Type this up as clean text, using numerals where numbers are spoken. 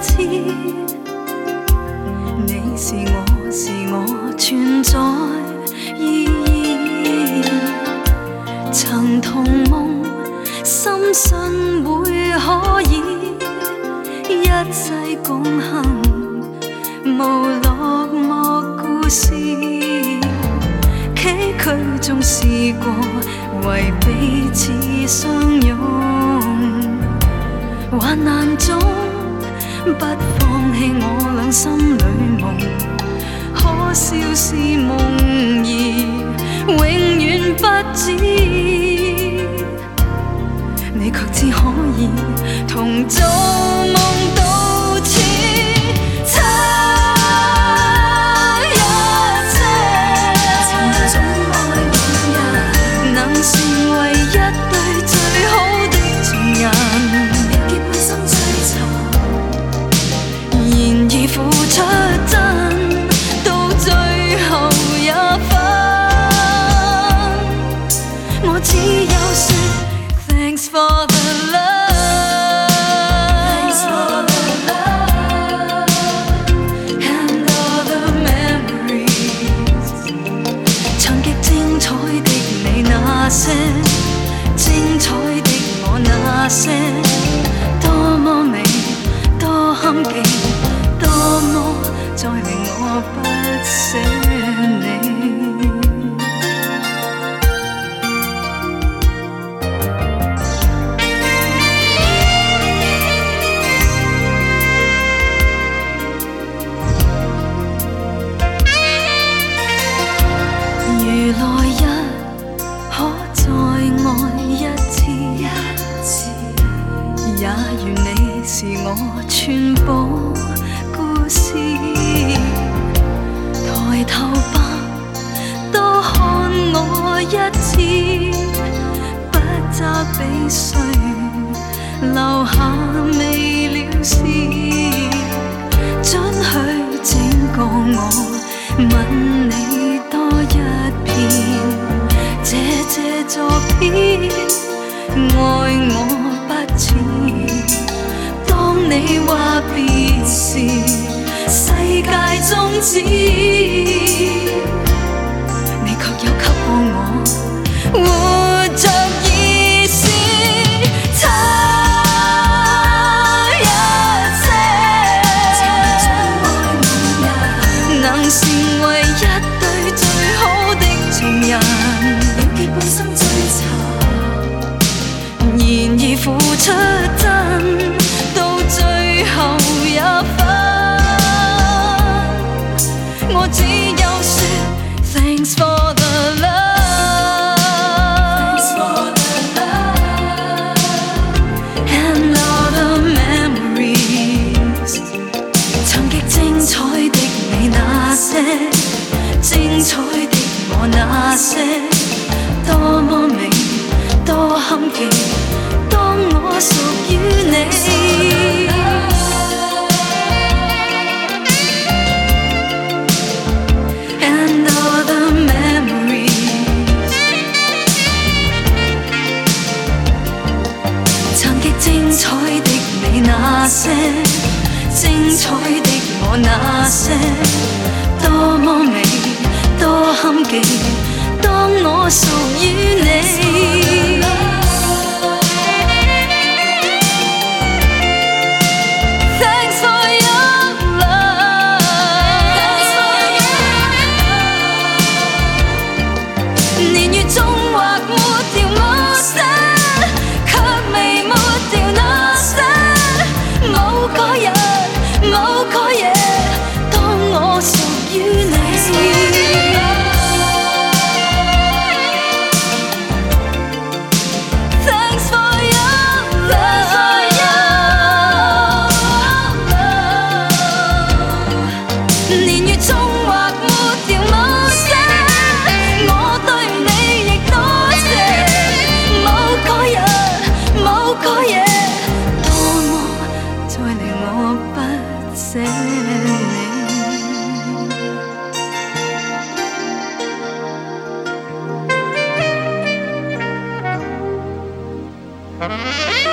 知，你是我存在意義。曾同夢，深信會可以一世共行，無落寞故事。崎嶇中試過為彼此相擁，患難中不放棄我倆心裏夢，可笑是夢兒永遠不知，你卻只可以同做夢到此。付出真，到最後也分，我只有說 Thanks for the love, Thanks for the love and all the memories。 曾極精彩的你那些，精彩的我那些，多麼美，多堪記，多麼再令我不捨你。如來日可再愛一次，也願你是我全部故事。抬頭吧，多看我一次，不責備誰，留下未了事，准許整個我吻你多一遍。這作篇愛我不似，當你話別時，世界終止，你卻有給過我活着意思。差一些，能成為一對最好的情人，了結本心追尋，然而付出真，到最後也分。我只有說 Thanks for the love, Thanks for the love and all the memories。 曾極精彩的你那些，精彩的我那些，多麼美，多堪記，當我屬於你。精彩的你那些，精彩的我那些，多麼美，多堪記，當我屬於你。Thanks for your love， 年月中劃抹掉我寫，卻未抹掉那些，冇嗰日，冇嗰夜，當我屬於你。Thanks for your love， 年月中劃抹掉某些，我對你亦多謝，冇嗰日，冇嗰夜，多麼再令我不捨你。